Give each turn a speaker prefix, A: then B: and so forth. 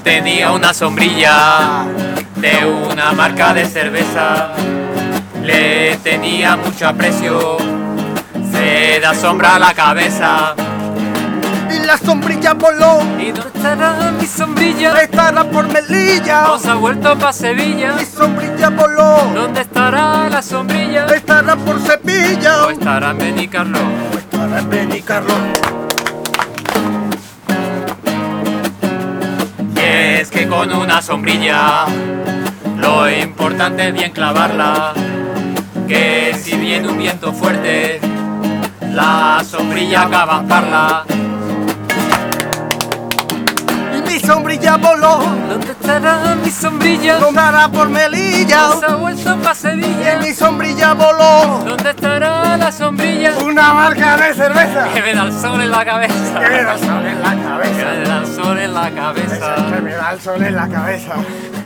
A: Tenía una sombrilla de una marca de cerveza, le tenía mucho aprecio, se da sombra a la cabeza.
B: Y la sombrilla voló.
A: ¿Y dónde estará mi sombrilla?
B: Estará por Melilla.
A: ¿O se ha vuelto pa' Sevilla?
B: Mi sombrilla voló.
A: ¿Dónde estará la sombrilla?
B: Estará por Sevilla.
A: ¿O estará en Benicarló?
B: O estará en Benicarló.
A: Y es que con una sombrilla lo importante es bien clavarla, que si viene un viento fuerte la sombrilla acaba en parla.
B: Mi sombrilla voló.
A: ¿Dónde estará mi sombrilla?
B: Estará por Melilla.
A: ¿O se ha vuelto pa' Sevilla?
B: Mi sombrilla voló.
A: ¿Dónde estará la sombrilla?
B: Una marca de cerveza.
A: Que me da el sol en la cabeza.
B: Que me da el sol en la
A: Que
B: cabeza.
A: me da el sol en la cabeza.
B: Que me da el sol en la cabeza.